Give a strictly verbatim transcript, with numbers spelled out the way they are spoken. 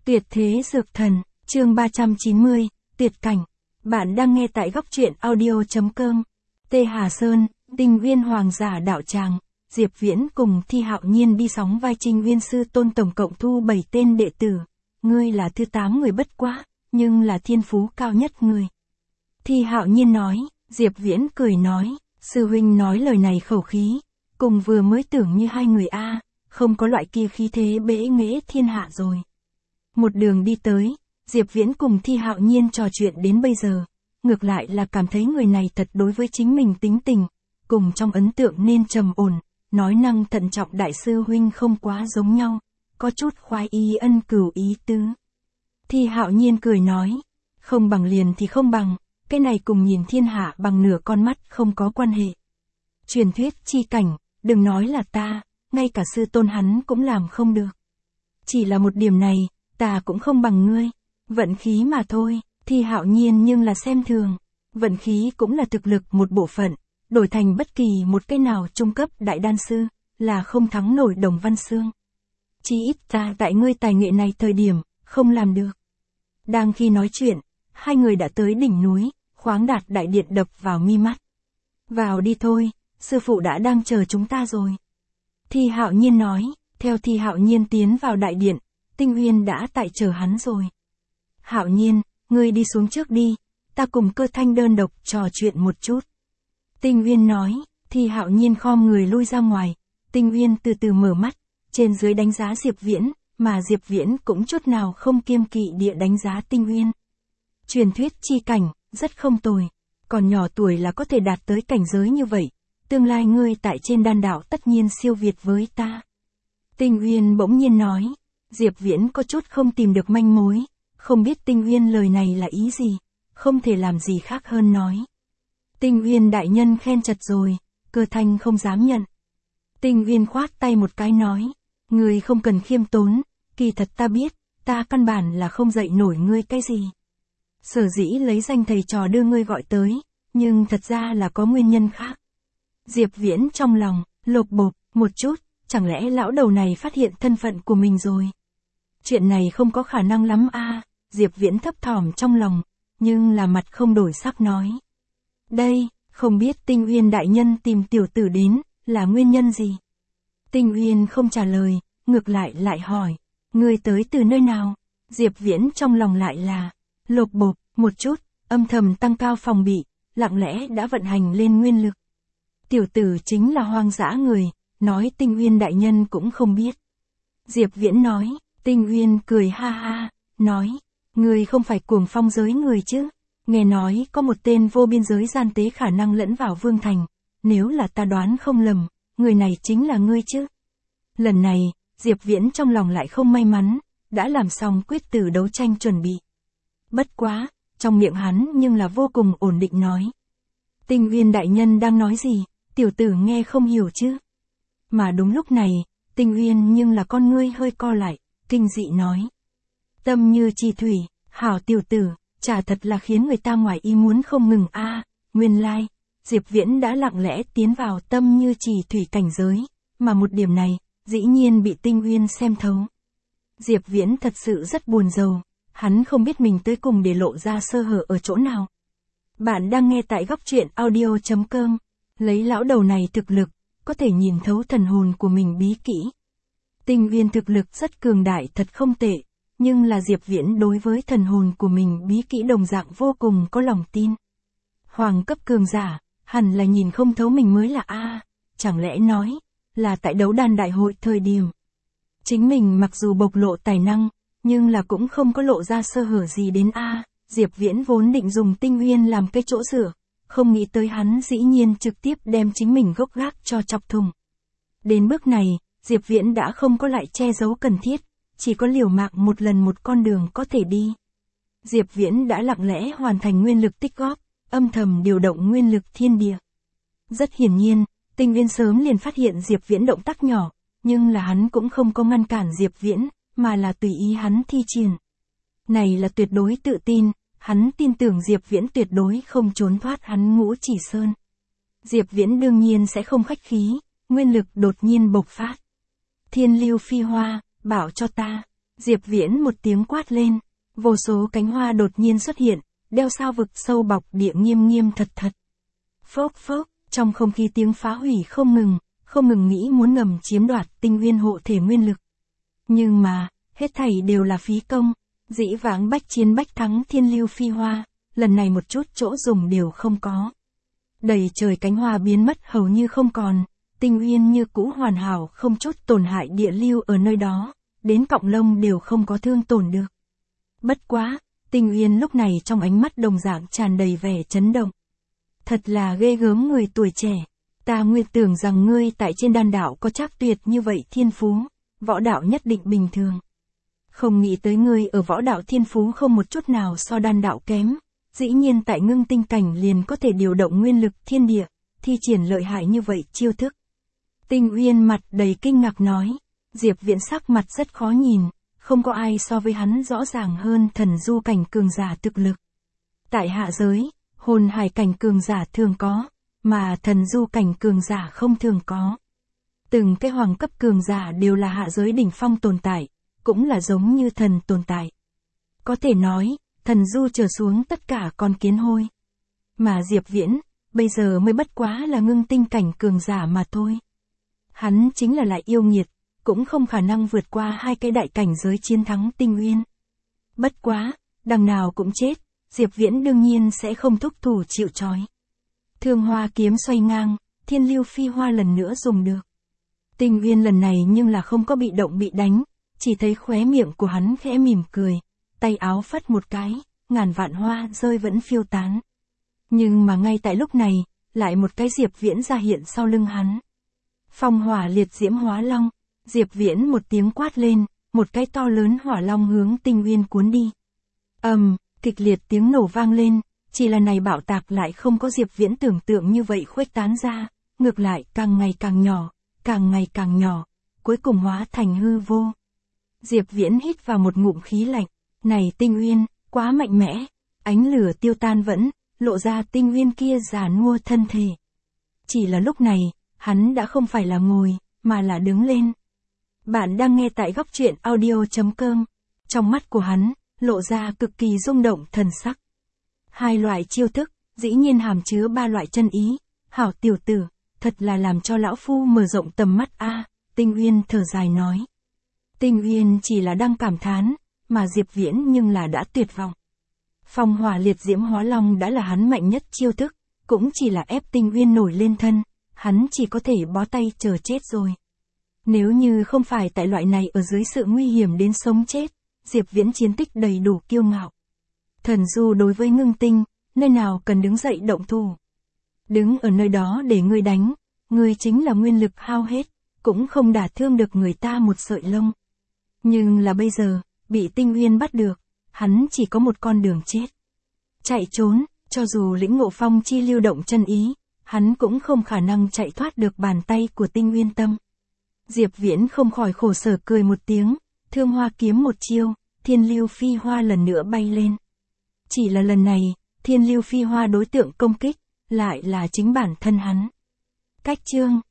Tuyệt thế dược thần, chương ba trăm chín mươi, tuyệt cảnh. Bạn đang nghe tại góc truyện audio.com. Tê Hà Sơn, Tinh Uyên Hoàng giả đạo tràng, Diệp Viễn cùng Thi Hạo Nhiên đi sóng vai Trinh Uyên sư tôn tổng cộng thu bảy tên đệ tử. Ngươi là thứ tám người bất quá, nhưng là thiên phú cao nhất người. Thi Hạo Nhiên nói, Diệp Viễn cười nói, sư huynh nói lời này khẩu khí, cùng vừa mới tưởng như hai người a, không có loại kia khí thế bẽ nghễ thiên hạ rồi. Một đường đi tới, Diệp Viễn cùng Thi Hạo Nhiên trò chuyện đến bây giờ, ngược lại là cảm thấy người này thật đối với chính mình tính tình, cùng trong ấn tượng nên trầm ổn, nói năng thận trọng đại sư huynh không quá giống nhau, có chút khoái y ân cửu ý tứ. Thi Hạo Nhiên cười nói, không bằng liền thì không bằng, cái này cùng nhìn thiên hạ bằng nửa con mắt không có quan hệ. Truyền thuyết chi cảnh, đừng nói là ta, ngay cả sư tôn hắn cũng làm không được. Chỉ là một điểm này, ta cũng không bằng ngươi, vận khí mà thôi. Thi Hạo Nhiên nhưng là xem thường, vận khí cũng là thực lực một bộ phận, đổi thành bất kỳ một cái nào trung cấp đại đan sư, là không thắng nổi Đồng Văn Xương. Chỉ ít ta tại ngươi tài nghệ này thời điểm, không làm được. Đang khi nói chuyện, hai người đã tới đỉnh núi, khoáng đạt đại điện đập vào mi mắt. Vào đi thôi, sư phụ đã đang chờ chúng ta rồi. Thi Hạo Nhiên nói, theo Thi Hạo Nhiên tiến vào đại điện, Tinh Uyên đã tại chờ hắn rồi. Hạo Nhiên, ngươi đi xuống trước đi, ta cùng Cơ Thanh đơn độc trò chuyện một chút. Tinh Uyên nói, Thi Hạo Nhiên khom người lui ra ngoài, Tinh Uyên từ từ mở mắt, trên dưới đánh giá Diệp Viễn, mà Diệp Viễn cũng chút nào không kiêng kỵ địa đánh giá Tinh Uyên. Truyền thuyết chi cảnh, rất không tồi, còn nhỏ tuổi là có thể đạt tới cảnh giới như vậy, tương lai ngươi tại trên đan đạo tất nhiên siêu việt với ta. Tinh Uyên bỗng nhiên nói, Diệp Viễn có chút không tìm được manh mối, không biết Tinh Uyên lời này là ý gì, không thể làm gì khác hơn nói. Tinh Uyên đại nhân khen chật rồi, Cơ Thanh không dám nhận. Tinh Uyên khoát tay một cái nói, ngươi không cần khiêm tốn, kỳ thật ta biết, ta căn bản là không dạy nổi ngươi cái gì. Sở dĩ lấy danh thầy trò đưa ngươi gọi tới, nhưng thật ra là có nguyên nhân khác. Diệp Viễn trong lòng, lột bột, một chút, chẳng lẽ lão đầu này phát hiện thân phận của mình rồi? Chuyện này không có khả năng lắm a. Diệp Viễn thấp thỏm trong lòng, nhưng là mặt không đổi sắc nói. Đây, không biết Tinh Uyên đại nhân tìm tiểu tử đến, là nguyên nhân gì? Tinh Uyên không trả lời, ngược lại lại hỏi, ngươi tới từ nơi nào? Diệp Viễn trong lòng lại là, lột bột, một chút, âm thầm tăng cao phòng bị, lặng lẽ đã vận hành lên nguyên lực. Tiểu tử chính là hoang dã người, nói Tinh Uyên đại nhân cũng không biết. Diệp Viễn nói, Tinh Uyên cười ha ha, nói, ngươi không phải cuồng phong giới người chứ, nghe nói có một tên vô biên giới gian tế khả năng lẫn vào Vương Thành, nếu là ta đoán không lầm, người này chính là ngươi chứ. Lần này, Diệp Viễn trong lòng lại không may mắn, đã làm xong quyết tử đấu tranh chuẩn bị. Bất quá, trong miệng hắn nhưng là vô cùng ổn định nói. Tinh Uyên đại nhân đang nói gì, tiểu tử nghe không hiểu chứ. Mà đúng lúc này, Tinh Uyên nhưng là con ngươi hơi co lại, kinh dị nói. Tâm như trì thủy, hảo tiểu tử, chả thật là khiến người ta ngoài ý muốn không ngừng a. À, nguyên lai, like, Diệp Viễn đã lặng lẽ tiến vào tâm như trì thủy cảnh giới, mà một điểm này, dĩ nhiên bị Tinh Uyên xem thấu. Diệp Viễn thật sự rất buồn rầu, hắn không biết mình tới cùng để lộ ra sơ hở ở chỗ nào. Bạn đang nghe tại góc truyện audio.com, lấy lão đầu này thực lực, có thể nhìn thấu thần hồn của mình bí kỹ. Tinh Uyên thực lực rất cường đại thật không tệ, nhưng là Diệp Viễn đối với thần hồn của mình bí kỹ đồng dạng vô cùng có lòng tin. Hoàng cấp cường giả, hẳn là nhìn không thấu mình mới là a, à, chẳng lẽ nói, là tại đấu đan đại hội thời điểm. Chính mình mặc dù bộc lộ tài năng, nhưng là cũng không có lộ ra sơ hở gì đến a. À, Diệp Viễn vốn định dùng Tinh Uyên làm cái chỗ dựa, không nghĩ tới hắn dĩ nhiên trực tiếp đem chính mình gốc gác cho chọc thùng. Đến bước này, Diệp Viễn đã không có lại che giấu cần thiết, chỉ có liều mạng một lần một con đường có thể đi. Diệp Viễn đã lặng lẽ hoàn thành nguyên lực tích góp, âm thầm điều động nguyên lực thiên địa. Rất hiển nhiên, Tinh Uyên sớm liền phát hiện Diệp Viễn động tác nhỏ, nhưng là hắn cũng không có ngăn cản Diệp Viễn, mà là tùy ý hắn thi triển. Này là tuyệt đối tự tin, hắn tin tưởng Diệp Viễn tuyệt đối không trốn thoát hắn Ngũ Chỉ Sơn. Diệp Viễn đương nhiên sẽ không khách khí, nguyên lực đột nhiên bộc phát. Thiên lưu phi hoa, bảo cho ta. Diệp Viễn một tiếng quát lên, vô số cánh hoa đột nhiên xuất hiện, đeo sao vực sâu bọc địa nghiêm nghiêm thật thật. Phốc phốc, trong không khí tiếng phá hủy không ngừng, không ngừng nghĩ muốn ngầm chiếm đoạt tinh nguyên hộ thể nguyên lực. Nhưng mà, hết thảy đều là phí công, dĩ vãng bách chiến bách thắng thiên lưu phi hoa, lần này một chút chỗ dùng đều không có. Đầy trời cánh hoa biến mất hầu như không còn, tinh nguyên như cũ hoàn hảo không chút tổn hại địa lưu ở nơi đó, đến cọng lông đều không có thương tổn được. Bất quá, Tinh Uyên lúc này trong ánh mắt đồng dạng tràn đầy vẻ chấn động. Thật là ghê gớm người tuổi trẻ, ta nguyên tưởng rằng ngươi tại trên đan đạo có chắc tuyệt như vậy thiên phú, võ đạo nhất định bình thường. Không nghĩ tới ngươi ở võ đạo thiên phú không một chút nào so đan đạo kém, dĩ nhiên tại ngưng tinh cảnh liền có thể điều động nguyên lực thiên địa, thi triển lợi hại như vậy chiêu thức. Tinh Uyên mặt đầy kinh ngạc nói, Diệp Viễn sắc mặt rất khó nhìn, không có ai so với hắn rõ ràng hơn thần du cảnh cường giả thực lực. Tại hạ giới, hồn hải cảnh cường giả thường có, mà thần du cảnh cường giả không thường có. Từng cái hoàng cấp cường giả đều là hạ giới đỉnh phong tồn tại, cũng là giống như thần tồn tại. Có thể nói, thần du trở xuống tất cả con kiến hôi. Mà Diệp Viễn, bây giờ mới bất quá là ngưng tinh cảnh cường giả mà thôi. Hắn chính là lại yêu nghiệt, cũng không khả năng vượt qua hai cái đại cảnh giới chiến thắng Tinh Uyên. Bất quá, đằng nào cũng chết, Diệp Viễn đương nhiên sẽ không thúc thủ chịu trói. Thương hoa kiếm xoay ngang, thiên lưu phi hoa lần nữa dùng được. Tinh Uyên lần này nhưng là không có bị động bị đánh, chỉ thấy khóe miệng của hắn khẽ mỉm cười, tay áo phất một cái, ngàn vạn hoa rơi vẫn phiêu tán. Nhưng mà ngay tại lúc này, lại một cái Diệp Viễn ra hiện sau lưng hắn. Phong hỏa liệt diễm hóa long, Diệp Viễn một tiếng quát lên, một cái to lớn hỏa long hướng Tinh Uyên cuốn đi. Ầm, um, kịch liệt tiếng nổ vang lên, chỉ là này bạo tạc lại không có Diệp Viễn tưởng tượng như vậy khuếch tán ra, ngược lại càng ngày càng nhỏ, càng ngày càng nhỏ, cuối cùng hóa thành hư vô. Diệp Viễn hít vào một ngụm khí lạnh, này Tinh Uyên, quá mạnh mẽ, ánh lửa tiêu tan vẫn, lộ ra Tinh Uyên kia già nua thân thể. Chỉ là lúc này, hắn đã không phải là ngồi, mà là đứng lên. Bạn đang nghe tại góc truyện audio chấm com. Trong mắt của hắn, lộ ra cực kỳ rung động thần sắc. Hai loại chiêu thức, dĩ nhiên hàm chứa ba loại chân ý. Hảo tiểu tử, thật là làm cho lão phu mở rộng tầm mắt a. Tinh Uyên thở dài nói. Tinh Uyên chỉ là đang cảm thán, mà Diệp Viễn nhưng là đã tuyệt vọng. Phong hỏa liệt diễm hóa long đã là hắn mạnh nhất chiêu thức, cũng chỉ là ép Tinh Uyên nổi lên thân, hắn chỉ có thể bó tay chờ chết rồi. Nếu như không phải tại loại này ở dưới sự nguy hiểm đến sống chết, Diệp Viễn chiến tích đầy đủ kiêu ngạo. Thần du đối với ngưng tinh, nơi nào cần đứng dậy động thủ. Đứng ở nơi đó để ngươi đánh, ngươi chính là nguyên lực hao hết, cũng không đả thương được người ta một sợi lông. Nhưng là bây giờ, bị Tinh Uyên bắt được, hắn chỉ có một con đường chết. Chạy trốn, cho dù lĩnh ngộ phong chi lưu động chân ý, hắn cũng không khả năng chạy thoát được bàn tay của Tinh Uyên tâm. Diệp Viễn không khỏi khổ sở cười một tiếng, thương hoa kiếm một chiêu, thiên lưu phi hoa lần nữa bay lên. Chỉ là lần này, thiên lưu phi hoa đối tượng công kích, lại là chính bản thân hắn. Cách chương